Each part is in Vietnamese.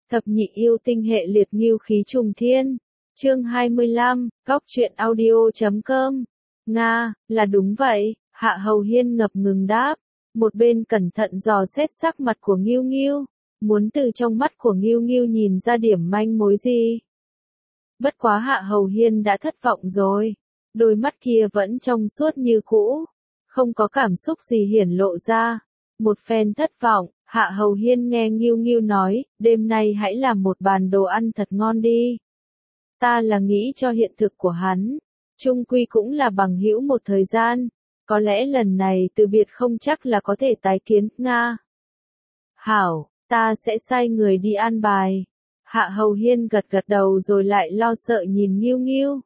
Thập nhị yêu tinh hệ liệt ngưu khí trùng thiên. Chương 25, Góc truyện audio.com. Nga, là đúng vậy, Hạ Hầu Hiên ngập ngừng đáp. Một bên cẩn thận dò xét sắc mặt của Ngưu Ngưu, muốn từ trong mắt của Ngưu Ngưu nhìn ra điểm manh mối gì. Bất quá Hạ Hầu Hiên đã thất vọng rồi, đôi mắt kia vẫn trong suốt như cũ, không có cảm xúc gì hiển lộ ra. Một phen thất vọng, Hạ Hầu Hiên nghe Ngưu Ngưu nói, đêm nay hãy làm một bàn đồ ăn thật ngon đi. Ta là nghĩ cho hiện thực của hắn, chung quy cũng là bằng hữu một thời gian, có lẽ lần này từ biệt không chắc là có thể tái kiến, Nga. Hảo, ta sẽ sai người đi an bài. Hạ Hầu Hiên gật gật đầu rồi lại lo sợ nhìn Ngưu Ngưu.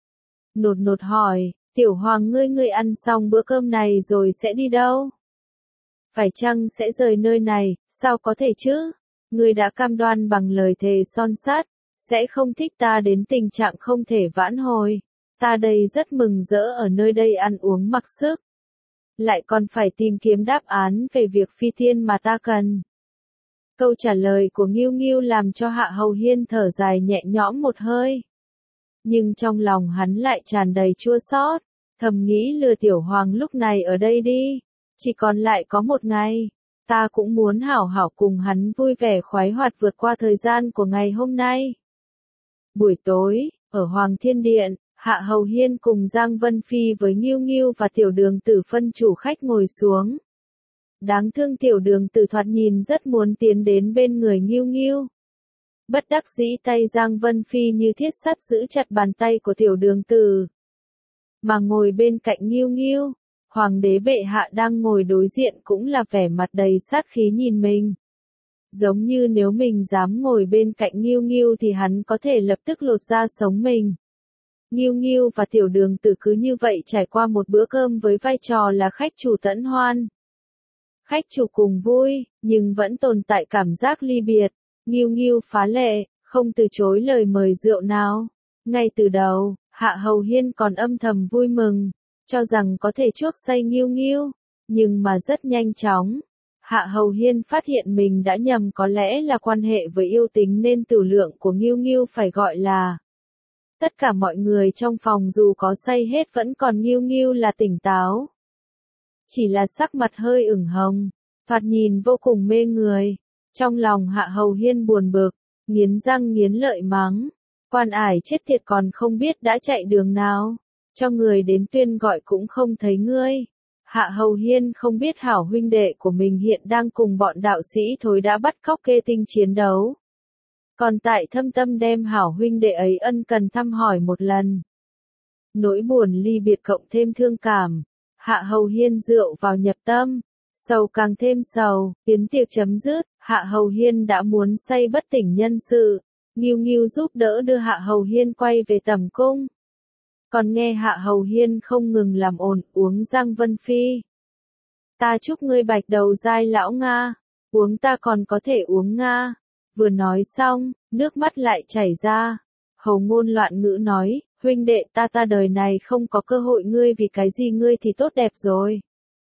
Nột nột hỏi, Tiểu Hoàng ngươi ăn xong bữa cơm này rồi sẽ đi đâu? Phải chăng sẽ rời nơi này, sao có thể chứ? Ngươi đã cam đoan bằng lời thề son sắt, sẽ không thích ta đến tình trạng không thể vãn hồi. Ta đây rất mừng rỡ ở nơi đây ăn uống mặc sức. Lại còn phải tìm kiếm đáp án về việc phi thiên mà ta cần. Câu trả lời của Ngưu Ngưu làm cho Hạ Hầu Hiên thở dài nhẹ nhõm một hơi. Nhưng trong lòng hắn lại tràn đầy chua xót, thầm nghĩ lừa Tiểu Hoàng lúc này ở đây đi. Chỉ còn lại có một ngày, ta cũng muốn hảo hảo cùng hắn vui vẻ khoái hoạt vượt qua thời gian của ngày hôm nay. Buổi tối, ở Hoàng Thiên Điện, Hạ Hầu Hiên cùng Giang Vân Phi với Ngưu Ngưu và Tiểu Đường Tử phân chủ khách ngồi xuống. Đáng thương Tiểu Đường Tử thoạt nhìn rất muốn tiến đến bên người Ngưu Ngưu. Bất đắc dĩ tay Giang Vân Phi như thiết sắt giữ chặt bàn tay của Tiểu Đường Tử. Mà ngồi bên cạnh Ngưu Ngưu, Hoàng đế bệ hạ đang ngồi đối diện cũng là vẻ mặt đầy sát khí nhìn mình. Giống như nếu mình dám ngồi bên cạnh Ngưu Ngưu thì hắn có thể lập tức lột da sống mình. Ngưu Ngưu và Tiểu Đường Tử cứ như vậy trải qua một bữa cơm với vai trò là khách chủ tận hoan. Khách chủ cùng vui, nhưng vẫn tồn tại cảm giác ly biệt. Ngưu Ngưu phá lệ, không từ chối lời mời rượu nào. Ngay từ đầu, Hạ Hầu Hiên còn âm thầm vui mừng, cho rằng có thể chuốc say Ngưu Ngưu, nhưng mà rất nhanh chóng. Hạ Hầu Hiên phát hiện mình đã nhầm, có lẽ là quan hệ với yêu tính nên tử lượng của Ngưu Ngưu phải gọi là. Tất cả mọi người trong phòng dù có say hết vẫn còn Ngưu Ngưu là tỉnh táo. Chỉ là sắc mặt hơi ửng hồng, thoạt nhìn vô cùng mê người. Trong lòng Hạ Hầu Hiên buồn bực, nghiến răng nghiến lợi mắng. Quan ải chết tiệt, còn không biết đã chạy đường nào. Cho người đến tuyên gọi cũng không thấy ngươi. Hạ Hầu Hiên không biết hảo huynh đệ của mình hiện đang cùng bọn đạo sĩ thối đã bắt cóc Kê Tinh chiến đấu. Còn tại thâm tâm đem hảo huynh đệ ấy ân cần thăm hỏi một lần. Nỗi buồn ly biệt cộng thêm thương cảm. Hạ Hầu Hiên rượu vào nhập tâm. Sầu càng thêm sầu, yến tiệc chấm dứt, Hạ Hầu Hiên đã muốn say bất tỉnh nhân sự. Ngưu Ngưu giúp đỡ đưa Hạ Hầu Hiên quay về tẩm cung. Còn nghe Hạ Hầu Hiên không ngừng làm ồn, uống Giang Vân Phi. Ta chúc ngươi bạch đầu dai lão Nga, uống ta còn có thể uống Nga. Vừa nói xong, nước mắt lại chảy ra. Hầu Ngôn loạn ngữ nói, huynh đệ ta đời này không có cơ hội, ngươi vì cái gì ngươi thì tốt đẹp rồi.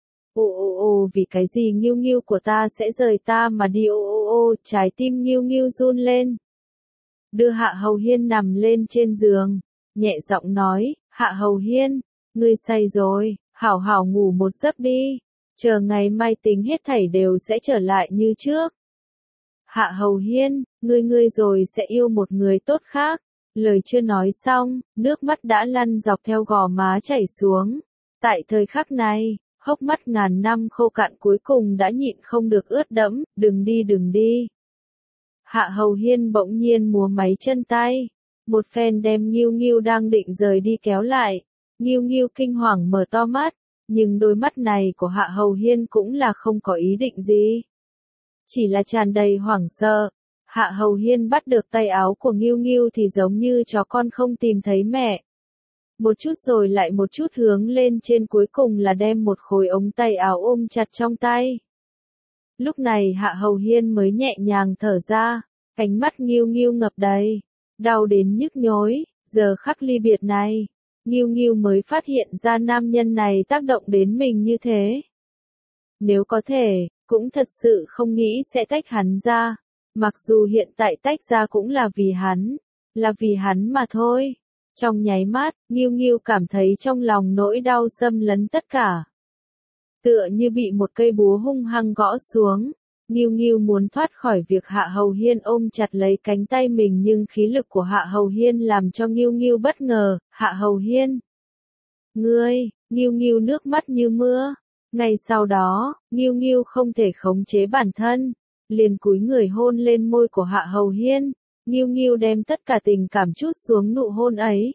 Ồ, vì cái gì Ngưu Ngưu của ta sẽ rời ta mà đi, trái tim Ngưu Ngưu run lên. Đưa Hạ Hầu Hiên nằm lên trên giường, nhẹ giọng nói, Hạ Hầu Hiên, ngươi say rồi, hảo hảo ngủ một giấc đi, chờ ngày mai tính hết thảy đều sẽ trở lại như trước. Hạ Hầu Hiên, ngươi rồi sẽ yêu một người tốt khác. Lời chưa nói xong, nước mắt đã lăn dọc theo gò má chảy xuống. Tại thời khắc này, hốc mắt ngàn năm khô cạn cuối cùng đã nhịn không được ướt đẫm, đừng đi. Hạ Hầu Hiên bỗng nhiên múa máy chân tay. Một phen đem Ngưu Ngưu đang định rời đi kéo lại. Ngưu Ngưu kinh hoàng mở to mắt, nhưng đôi mắt này của Hạ Hầu Hiên cũng là không có ý định gì. Chỉ là tràn đầy hoảng sợ. Hạ Hầu Hiên bắt được tay áo của Ngưu Ngưu thì giống như chó con không tìm thấy mẹ. Một chút rồi lại một chút hướng lên trên, cuối cùng là đem một khối ống tay áo ôm chặt trong tay. Lúc này Hạ Hầu Hiên mới nhẹ nhàng thở ra, ánh mắt Ngưu Ngưu ngập đầy, đau đến nhức nhối. Giờ khắc ly biệt này, Ngưu Ngưu mới phát hiện ra nam nhân này tác động đến mình như thế. Nếu có thể, cũng thật sự không nghĩ sẽ tách hắn ra, Mặc dù hiện tại tách ra cũng là vì hắn mà thôi. Trong nháy mắt, Nghiêu Nghiêu cảm thấy trong lòng nỗi đau xâm lấn tất cả. Tựa như bị một cây búa hung hăng gõ xuống. Nghiêu Nghiêu muốn thoát khỏi việc Hạ Hầu Hiên ôm chặt lấy cánh tay mình nhưng khí lực của Hạ Hầu Hiên làm cho Nghiêu Nghiêu bất ngờ. Hạ Hầu Hiên! Ngươi! Nghiêu Nghiêu nước mắt như mưa. Ngay sau đó, Nghiêu Nghiêu không thể khống chế bản thân, liền cúi người hôn lên môi của Hạ Hầu Hiên. Nghiêu Nghiêu đem tất cả tình cảm trút xuống nụ hôn ấy.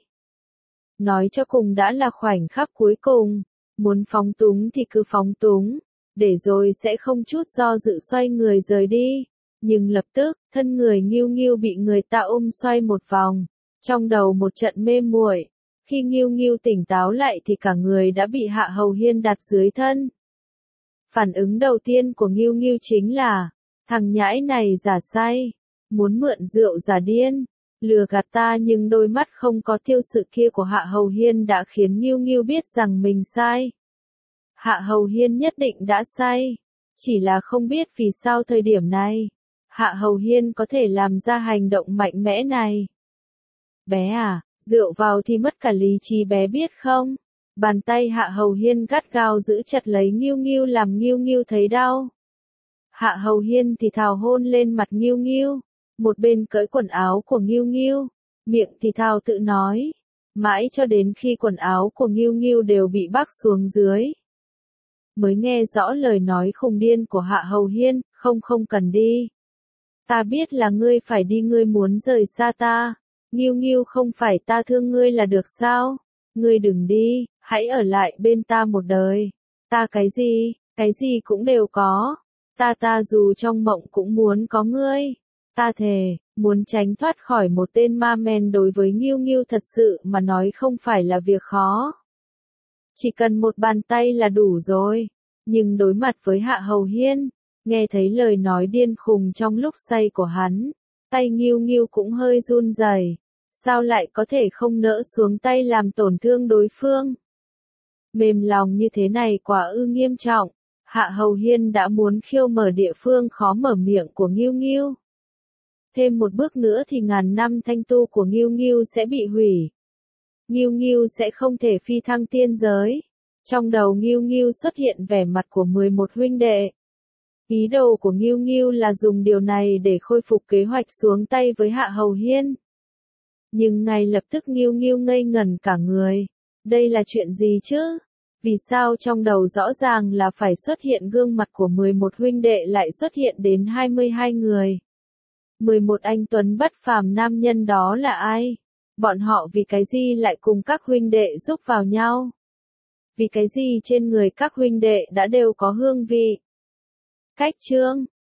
Nói cho cùng đã là khoảnh khắc cuối cùng, muốn phóng túng thì cứ phóng túng, để rồi sẽ không chút do dự xoay người rời đi. Nhưng lập tức, thân người Nghiêu Nghiêu bị người ta ôm xoay một vòng, trong đầu một trận mê muội. Khi Nghiêu Nghiêu tỉnh táo lại thì cả người đã bị Hạ Hầu Hiên đặt dưới thân. Phản ứng đầu tiên của Nghiêu Nghiêu chính là, thằng nhãi này giả say, muốn mượn rượu giả điên, lừa gạt ta, nhưng đôi mắt không có tiêu sự kia của Hạ Hầu Hiên đã khiến Nghiêu Nghiêu biết rằng mình sai. Hạ Hầu Hiên nhất định đã say, chỉ là không biết vì sao thời điểm này, Hạ Hầu Hiên có thể làm ra hành động mạnh mẽ này. Bé à, rượu vào thì mất cả lý trí bé biết không? Bàn tay Hạ Hầu Hiên gắt gao giữ chặt lấy Nghiêu Nghiêu làm Nghiêu Nghiêu thấy đau. Hạ Hầu Hiên thì thào hôn lên mặt Nghiêu Nghiêu, một bên cởi quần áo của Nghiêu Nghiêu, miệng thì thào tự nói, mãi cho đến khi quần áo của Nghiêu Nghiêu đều bị bắc xuống dưới. Mới nghe rõ lời nói khùng điên của Hạ Hầu Hiên, không cần đi. Ta biết là ngươi phải đi, ngươi muốn rời xa ta. Nghiêu Nghiêu, không phải ta thương ngươi là được sao? Ngươi đừng đi, hãy ở lại bên ta một đời. Ta cái gì cũng đều có. Ta dù trong mộng cũng muốn có ngươi. Ta thề, muốn tránh thoát khỏi một tên ma men đối với Nghiêu Nghiêu thật sự mà nói không phải là việc khó. Chỉ cần một bàn tay là đủ rồi. Nhưng đối mặt với Hạ Hầu Hiên, nghe thấy lời nói điên khùng trong lúc say của hắn, tay Nghiêu Nghiêu cũng hơi run rẩy. Sao lại có thể không nỡ xuống tay làm tổn thương đối phương? Mềm lòng như thế này quả ư nghiêm trọng. Hạ Hầu Hiên đã muốn khiêu mở địa phương khó mở miệng của Nghiêu Nghiêu. Thêm một bước nữa thì ngàn năm thanh tu của Nghiêu Nghiêu sẽ bị hủy. Nghiêu Nghiêu sẽ không thể phi thăng tiên giới. Trong đầu Nghiêu Nghiêu xuất hiện vẻ mặt của 11 huynh đệ. Ý đồ của Nghiêu Nghiêu là dùng điều này để khôi phục kế hoạch xuống tay với Hạ Hầu Hiên. Nhưng ngay lập tức Nghiêu Nghiêu ngây ngẩn cả người. Đây là chuyện gì chứ? Vì sao trong đầu rõ ràng là phải xuất hiện gương mặt của 11 huynh đệ lại xuất hiện đến 22 người? 11 anh tuấn bất phàm nam nhân đó là ai? Bọn họ vì cái gì lại cùng các huynh đệ giúp vào nhau? Vì cái gì trên người các huynh đệ đã đều có hương vị? Cách chương